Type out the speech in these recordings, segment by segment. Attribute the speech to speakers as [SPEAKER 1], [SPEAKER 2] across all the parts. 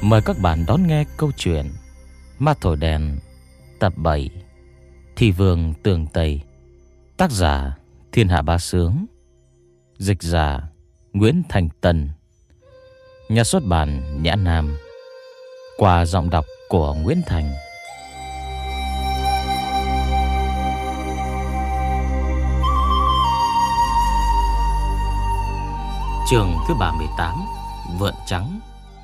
[SPEAKER 1] Mời các bạn đón nghe câu chuyện Ma Thổi Đèn tập 7, Thị Vương Tường Tây. Tác giả Thiên Hạ Bá Sướng, dịch giả Nguyễn Thành Tân, nhà xuất bản Nhã Nam, qua giọng đọc của Nguyễn Thành. Chương thứ 38, Vượn Trắng.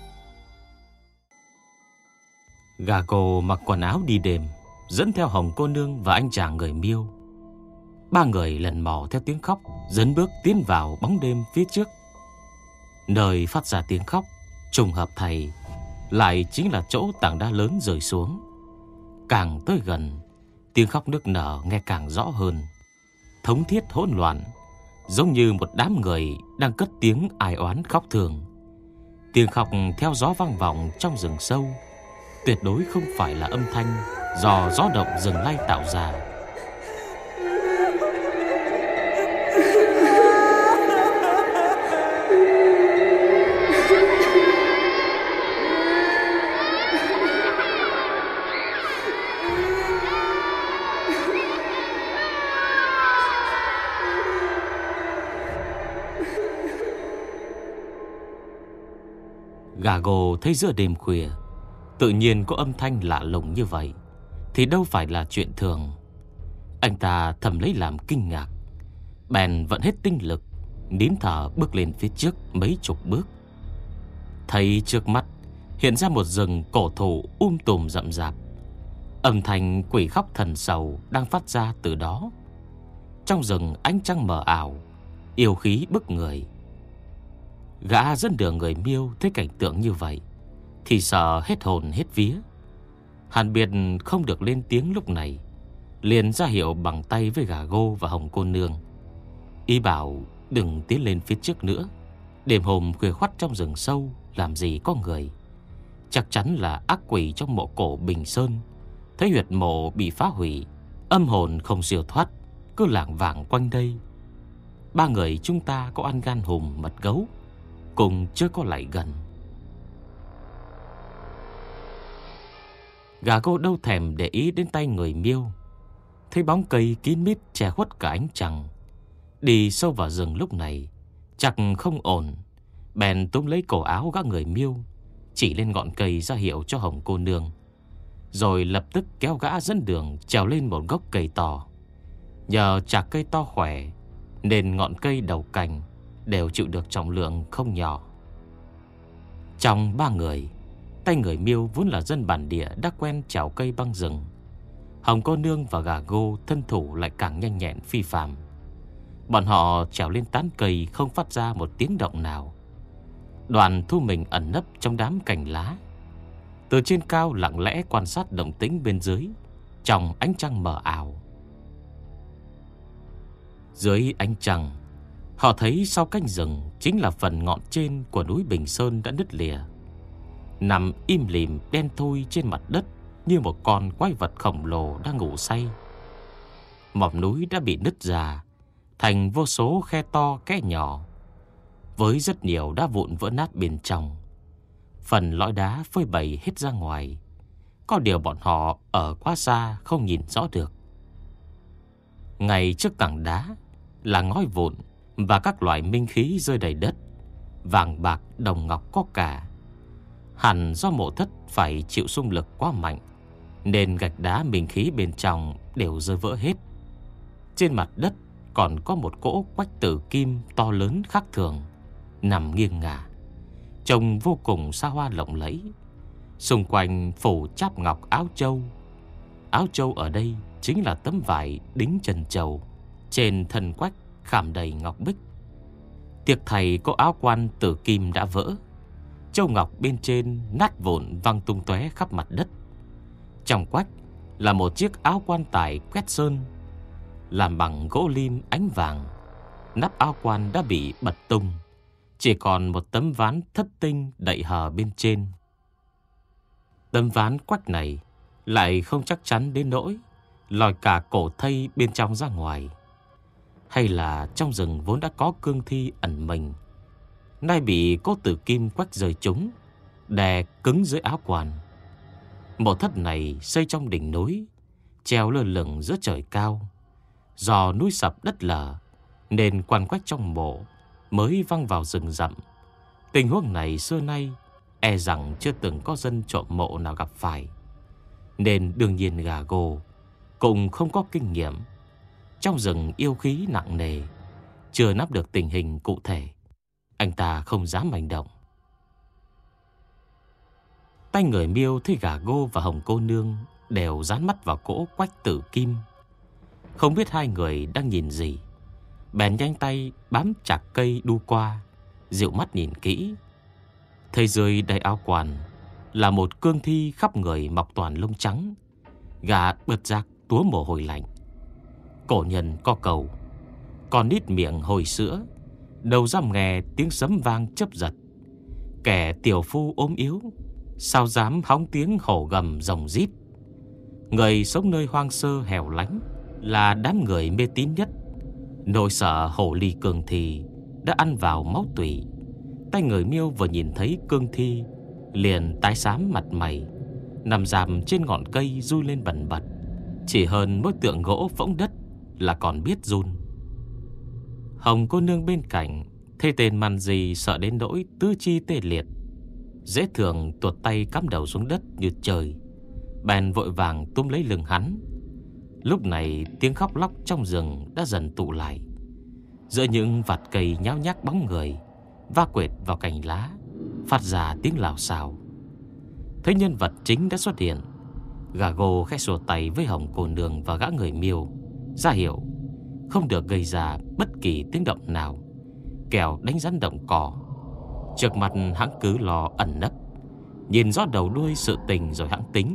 [SPEAKER 1] Gà cô mặc quần áo đi đêm, dẫn theo Hồng cô nương và anh chàng người Miêu. Ba người lần mò theo tiếng khóc, dấn bước tiến vào bóng đêm phía trước. Nơi phát ra tiếng khóc trùng hợp thầy lại chính là chỗ tảng đá lớn rơi xuống. Càng tới gần, tiếng khóc nức nở nghe càng rõ hơn, thống thiết hỗn loạn, giống như một đám người đang cất tiếng ai oán khóc thương. Tiếng khóc theo gió vang vọng trong rừng sâu, tuyệt đối không phải là âm thanh do gió động rừng lay tạo ra. Gà gồ thấy giữa đêm khuya tự nhiên có âm thanh lạ lùng như vậy thì đâu phải là chuyện thường. Anh ta thầm lấy làm kinh ngạc, bèn vận hết tinh lực, nín thở bước lên phía trước mấy chục bước. Thấy trước mắt hiện ra một rừng cổ thụ tùm rậm rạp. Âm thanh quỷ khóc thần sầu đang phát ra từ đó. Trong rừng ánh trăng mờ ảo, yêu khí bức người. Gã dẫn đường người Miêu thấy cảnh tượng như vậy thì sợ hết hồn hết vía. Hàn Biệt không được lên tiếng lúc này, liền ra hiệu bằng tay với Gà Gô và Hồng cô nương, ý bảo đừng tiến lên phía trước nữa. Đêm hôm khuya khoắt trong rừng sâu làm gì có người, chắc chắn là ác quỷ trong mộ cổ Bình Sơn thấy huyệt mộ bị phá hủy, âm hồn không siêu thoát, cứ lảng vảng quanh đây. Ba người chúng ta có ăn gan hùm mật gấu, cùng chưa có lại gần. Gà Gô đâu thèm để ý đến tay người Miêu, thấy bóng cây kín mít che khuất cả ánh trăng. Đi sâu vào rừng lúc này chắc không ổn, bèn túm lấy cổ áo gã người Miêu, chỉ lên ngọn cây ra hiệu cho Hồng cô nương, rồi lập tức kéo gã dẫn đường trèo lên một gốc cây to. Nhờ chạc cây to khỏe nên ngọn cây đầu cành đều chịu được trọng lượng không nhỏ. Trong ba người, tay người Miêu vốn là dân bản địa đã quen trèo cây băng rừng. Hồng cô nương và Gà Gô thân thủ lại càng nhanh nhẹn phi phàm. Bọn họ trèo lên tán cây không phát ra một tiếng động nào. Đoàn thu mình ẩn nấp trong đám cành lá, từ trên cao lặng lẽ quan sát động tĩnh bên dưới trong ánh trăng mờ ảo. Dưới ánh trăng, họ thấy sau cánh rừng chính là phần ngọn trên của núi Bình Sơn đã nứt lìa, nằm im lìm đen thui trên mặt đất như một con quái vật khổng lồ đang ngủ say. Mỏm núi đã bị nứt ra thành vô số khe to kẽ nhỏ, với rất nhiều đá vụn vỡ nát bên trong. Phần lõi đá phơi bày hết ra ngoài, có điều bọn họ ở quá xa không nhìn rõ được. Ngay trước tảng đá là ngói vụn và các loại minh khí rơi đầy đất, vàng bạc đồng ngọc có cả. Hẳn do mộ thất phải chịu xung lực quá mạnh nên gạch đá minh khí bên trong đều rơi vỡ hết. Trên mặt đất còn có một cỗ quách tử kim to lớn khác thường nằm nghiêng ngả, trông vô cùng xa hoa lộng lẫy. Xung quanh phủ cháp ngọc áo châu. Áo châu ở đây chính là tấm vải đính chân trầu, trên thân quách khảm đầy ngọc bích. Tiếc thầy có áo quan tử kim đã vỡ, châu ngọc bên trên nát vụn văng tung tóe khắp mặt đất. Trong quách là một chiếc áo quan tài quét sơn, làm bằng gỗ lim ánh vàng. Nắp áo quan đã bị bật tung, chỉ còn một tấm ván thất tinh đậy hờ bên trên. Tấm ván quách này lại không chắc chắn đến nỗi lòi cả cổ thây bên trong ra ngoài. Hay là trong rừng vốn đã có cương thi ẩn mình, nay bị cốt tử kim quách rời chúng, đè cứng dưới áo quan. Mộ thất này xây trong đỉnh núi, treo lơ lửng giữa trời cao. Do núi sập đất lở nên quan quách trong mộ mới văng vào rừng rậm. Tình huống này xưa nay e rằng chưa từng có dân trộm mộ nào gặp phải, nên đương nhiên gà gồ cũng không có kinh nghiệm. Trong rừng yêu khí nặng nề, chưa nắm được tình hình cụ thể, anh ta không dám hành động. Tay người Miêu thấy gà gô và Hồng cô nương đều dán mắt vào cỗ Quách Tử Kim, không biết hai người đang nhìn gì, bèn nhanh tay bám chặt cây đu qua, dịu mắt nhìn kỹ. Thấy dưới đầy áo quan là một cương thi khắp người mọc toàn lông trắng. Gà bật giác túa mồ hôi lạnh. Cổ nhân có cầu: con nít miệng hồi sữa, đầu dám nghe tiếng sấm vang chớp giật. Kẻ tiểu phu ốm yếu, sao dám hóng tiếng hổ gầm rồng rít. Người sống nơi hoang sơ hẻo lánh là đám người mê tín nhất. Nỗi sợ hổ ly cương thi đã ăn vào máu tủy. Tay người Miêu vừa nhìn thấy cương thi liền tái xám mặt mày, nằm rạp trên ngọn cây run lên bần bật. Chỉ hơn mỗi tượng gỗ phỗng đất là còn biết run. Hồng cô nương bên cạnh thấy tên màn gì sợ đến nỗi tứ chi tê liệt, dễ thường tuột tay cắm đầu xuống đất như trời, bèn vội vàng túm lấy lưng hắn. Lúc này tiếng khóc lóc trong rừng đã dần tụ lại. Giữa những vạt cây nháo nhác bóng người va quệt vào cành lá, phát ra tiếng lào xào. Thấy nhân vật chính đã xuất hiện, gà gô khẽ xua tay với Hồng cô nương và gã người Miêu, ra hiệu không được gây ra bất kỳ tiếng động nào, kẻo đánh rắn động cỏ. Trước mặt hãng cứ lo ẩn nấp, nhìn rõ đầu đuôi sự tình rồi hãng tính.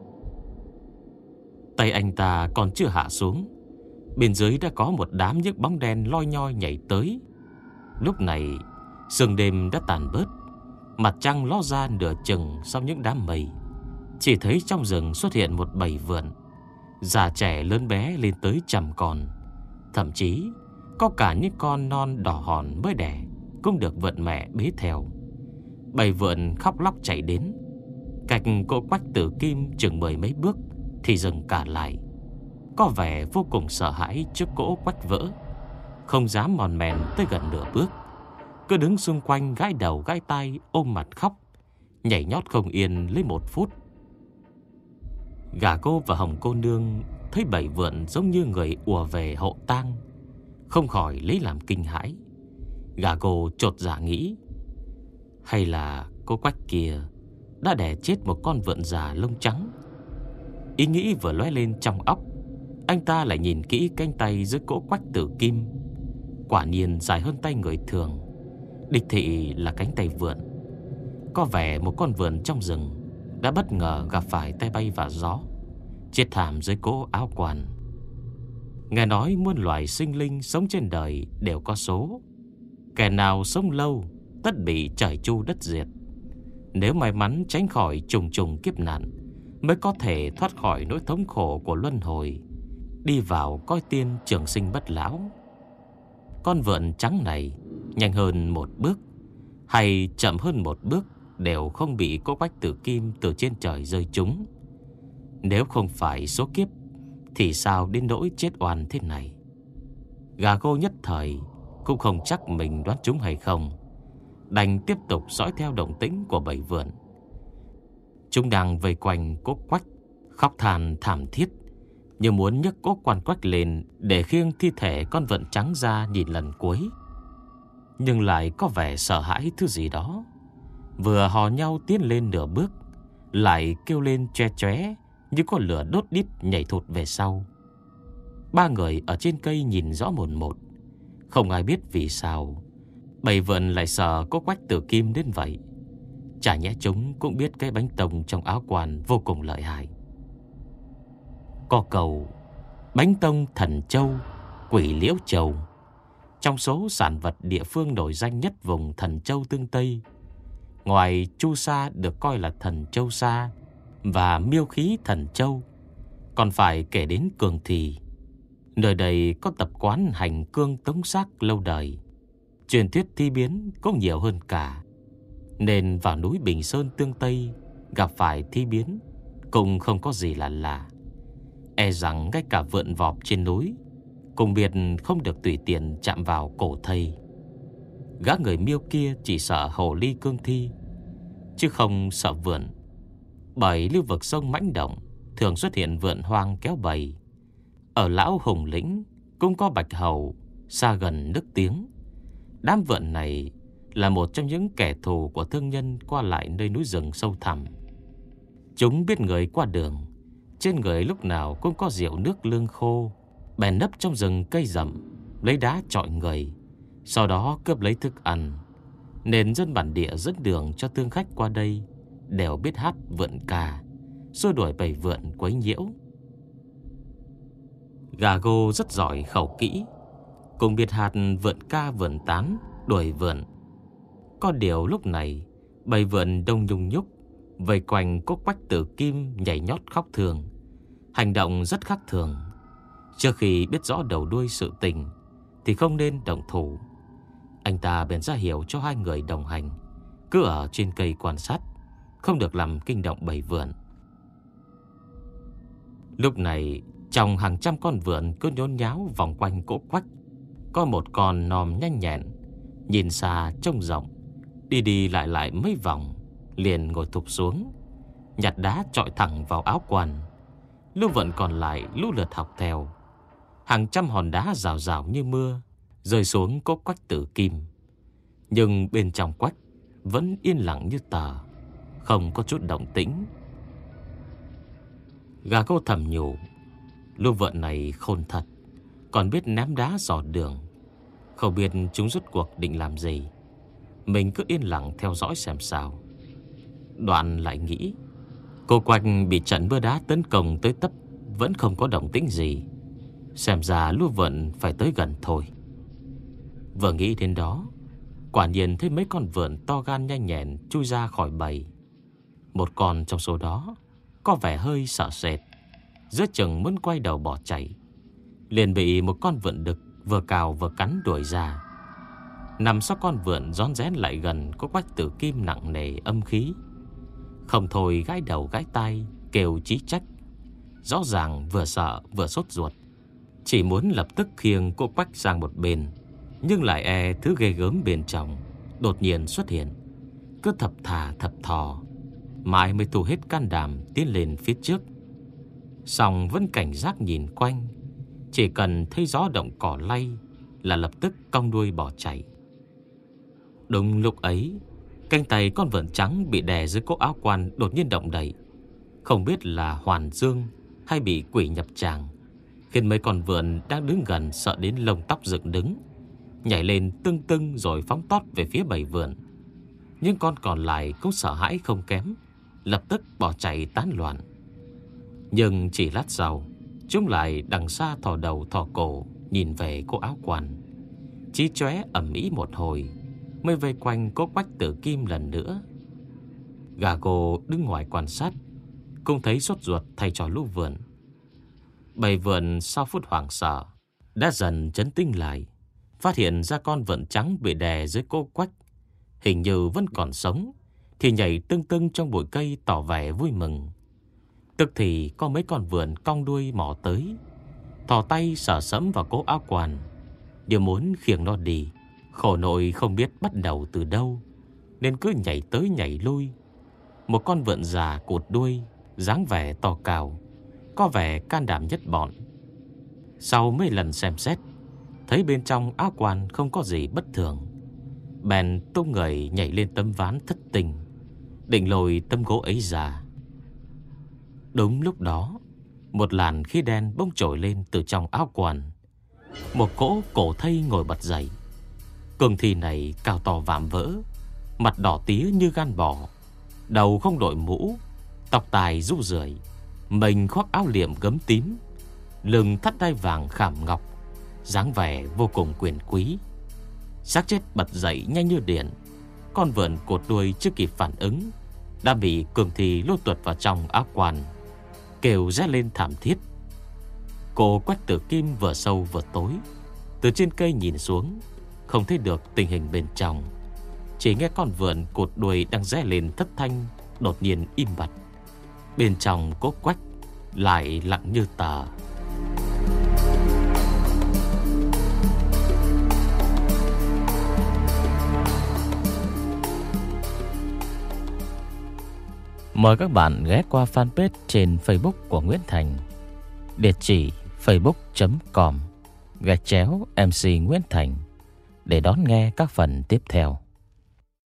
[SPEAKER 1] Tay anh ta còn chưa hạ xuống, bên dưới đã có một đám những bóng đen loi nhoi nhảy tới. Lúc này sương đêm đã tàn bớt, mặt trăng ló ra nửa chừng sau những đám mây. Chỉ thấy trong rừng xuất hiện một bầy vượn, già trẻ lớn bé lên tới 100 con. Thậm chí có cả những con non đỏ hòn mới đẻ cũng được vượn mẹ bế theo. Bầy vượn khóc lóc chạy đến. Cách cỗ Quách Tử Kim chừng 10 mấy bước thì dừng cả lại, có vẻ vô cùng sợ hãi trước cỗ quách vỡ, không dám mòn mèn tới gần nửa bước, cứ đứng xung quanh gãi đầu gãi tai, ôm mặt khóc, nhảy nhót không yên lấy 1 phút. Gà cô và Hồng cô nương thấy bầy vượn giống như người ùa về hộ tang, không khỏi lấy làm kinh hãi. Gà cô chột dạ nghĩ, hay là cô Quách kia đã đẻ chết một con vượn già lông trắng. Ý nghĩ vừa lóe lên trong óc, anh ta lại nhìn kỹ cánh tay dưới cỗ Quách Tử Kim. Quả nhiên dài hơn tay người thường, đích thị là cánh tay vượn. Có vẻ một con vượn trong rừng đã bất ngờ gặp phải tay bay và gió, chết thảm dưới cỗ áo quan. Nghe nói muôn loài sinh linh sống trên đời đều có số, kẻ nào sống lâu tất bị trời chu đất diệt. Nếu may mắn tránh khỏi trùng trùng kiếp nạn, mới có thể thoát khỏi nỗi thống khổ của luân hồi, đi vào cõi tiên trường sinh bất lão. Con vượn trắng này nhanh hơn 1 bước hay chậm hơn 1 bước đều không bị cỗ Quách Tử Kim từ trên trời rơi trúng. Nếu không phải số kiếp thì sao đến nỗi chết oan thế này. Gà cô nhất thời cũng không chắc mình đoán trúng hay không, đành tiếp tục dõi theo động tĩnh của bầy vượn. Chúng đang vây quanh cỗ Quách, khóc than thảm thiết, như muốn nhấc cỗ quan Quách lên để khiêng thi thể con vượn trắng ra nhìn lần cuối. Nhưng lại có vẻ sợ hãi thứ gì đó, vừa hò nhau tiến lên nửa bước, lại kêu lên choe choé như có lửa đốt đít nhảy thụt về sau. 3 người ở trên cây nhìn rõ mồn một, không ai biết vì sao bầy vượn lại sợ cỗ Quách Tử Kim đến vậy. Chả nhẽ chúng cũng biết cái bánh tông trong áo quan vô cùng lợi hại. Có cầu bánh tông Thần Châu, Quỷ Liễu Châu, trong số sản vật địa phương nổi danh nhất vùng Thần Châu Tương Tây. Ngoài Chu Sa được coi là Thần Châu Sa và Miêu Khí Thần Châu, còn phải kể đến Cường Thì. Nơi đây có tập quán hành cương tống xác lâu đời, truyền thuyết thi biến cũng nhiều hơn cả. nên vào núi Bình Sơn Tương Tây gặp phải thi biến cũng không có gì là lạ. E rằng ngay cả vượn vọp trên núi cũng biết không được tùy tiện chạm vào cổ thây. Gã người Miêu kia chỉ sợ hồ ly cương thi, chứ không sợ vượn. Bởi lưu vực sông mãnh động thường xuất hiện vượn hoang kéo bầy. Ở Lão Hùng Lĩnh cũng có bạch hầu xa gần nước tiếng. Đám vượn này là một trong những kẻ thù của thương nhân qua lại nơi núi rừng sâu thẳm. Chúng biết người qua đường, trên người lúc nào cũng có rượu nước lương khô, bèn nấp trong rừng cây rậm, lấy đá chọi người, sau đó cướp lấy thức ăn. Nên dân bản địa dẫn đường cho thương khách qua đây đều biết hát vượn ca, xua đuổi bầy vượn quấy nhiễu. Gà Gô rất giỏi khẩu kỹ, cùng biết hạt vượn ca vượn tán đuổi vượn. Có điều lúc này bầy vượn đông nhung nhúc vây quanh cốt Quách Tử Kim nhảy nhót khóc thường, hành động rất khác thường. Trước khi biết rõ đầu đuôi sự tình thì không nên động thủ. Anh ta bèn ra hiệu cho hai người đồng hành cứ ở trên cây quan sát, không được làm kinh động bầy vượn. Lúc này trong hàng trăm con vượn cứ nhốn nháo vòng quanh cỗ Quách, có một con nòm nhanh nhẹn, nhìn xa trông rộng, đi đi lại lại mấy vòng, liền ngồi thụp xuống, nhặt đá chọi thẳng vào áo quan. Lũ vượn còn lại lũ lượt học theo. Hàng trăm hòn đá rào rào như mưa rơi xuống cỗ Quách Tử Kim. Nhưng bên trong Quách vẫn yên lặng như tờ, không có chút động tĩnh. Gà Cô thầm nhủ, lũ vượn này khôn thật, còn biết ném đá dò đường. Không biết chúng rốt cuộc định làm gì, mình cứ yên lặng theo dõi xem sao. Đoạn lại nghĩ, cô Quanh bị trận mưa đá tấn công tới tấp vẫn không có động tĩnh gì, xem ra lũ vượn phải tới gần thôi. Vừa nghĩ đến đó, quả nhiên thấy mấy con vượn to gan nhanh nhẹn chui ra khỏi bầy. Một con trong số đó có vẻ hơi sợ sệt, giữa chừng muốn quay đầu bỏ chạy, liền bị một con vượn đực vừa cào vừa cắn đuổi ra. Nằm sau con vượn rón rén lại gần có Quách Tử Kim nặng nề âm khí, không thôi gãi đầu gãi tai kêu chí trách, rõ ràng vừa sợ vừa sốt ruột, chỉ muốn lập tức khiêng cô Quách sang một bên, nhưng lại e thứ ghê gớm bên trong đột nhiên xuất hiện, cứ thập thà thập thò, mãi mới thu hết can đảm tiến lên phía trước. Song vẫn cảnh giác nhìn quanh, chỉ cần thấy gió động cỏ lay là lập tức cong đuôi bỏ chạy. Đúng lúc ấy, cánh tay con vượn trắng bị đè dưới cỗ áo quan đột nhiên động đậy, không biết là hoàn dương hay bị quỷ nhập tràng, khiến mấy con vượn đang đứng gần sợ đến lông tóc dựng đứng, nhảy lên tưng tưng rồi phóng tót về phía bầy vượn. Nhưng con còn lại cũng sợ hãi không kém, lập tức bỏ chạy tán loạn. Nhưng chỉ lát sau, chúng lại đằng xa thò đầu thò cổ nhìn về cô áo quan, chí chóe ầm ĩ một hồi mới vây quanh cố Quách Tử Kim lần nữa. Gà Cô đứng ngoài quan sát, cũng thấy sốt ruột thay cho lũ vượn. Bầy vượn sau phút hoảng sợ đã dần trấn tĩnh lại, phát hiện ra con vượn trắng bị đè dưới cô Quách hình như vẫn còn sống, thì nhảy tưng tưng trong bụi cây tỏ vẻ vui mừng. Tức thì có mấy con vượn cong đuôi mò tới, thò tay sờ sẫm vào cố áo quan, như muốn khiêng nó đi. Khổ nội không biết bắt đầu từ đâu, nên cứ nhảy tới nhảy lui. Một con vượn già cụt đuôi, dáng vẻ to cao, có vẻ can đảm nhất bọn. Sau mấy lần xem xét, thấy bên trong áo quan không có gì bất thường, bèn tung người nhảy lên tấm ván thất tình, định lôi tấm gỗ ấy ra. Đúng lúc đó, một làn khí đen bỗng trồi lên từ trong áo quan. Một cỗ cổ thây ngồi bật dậy. Cường thi này cao to vạm vỡ, mặt đỏ tía như gan bò, đầu không đội mũ, tóc tai rũ rượi, mình khoác áo liệm gấm tím, lưng thắt đai vàng khảm ngọc, dáng vẻ vô cùng quyền quý. Xác chết bật dậy nhanh như điện. Con vượn cột đuôi chưa kịp phản ứng đã bị cường thi lôi tuột vào trong áo quan, kêu rét lên thảm thiết. Cô Quách Tử Kim vừa sâu vừa tối, từ trên cây nhìn xuống không thấy được tình hình bên trong, chỉ nghe con vượn cột đuôi đang rẽ lên thất thanh đột nhiên im bặt. Bên trong Cố Quách lại lặng như tờ. Mời các bạn ghé qua fanpage trên Facebook của Nguyễn Thành, địa chỉ facebook.com/MC Nguyễn Thành để đón nghe các phần tiếp theo.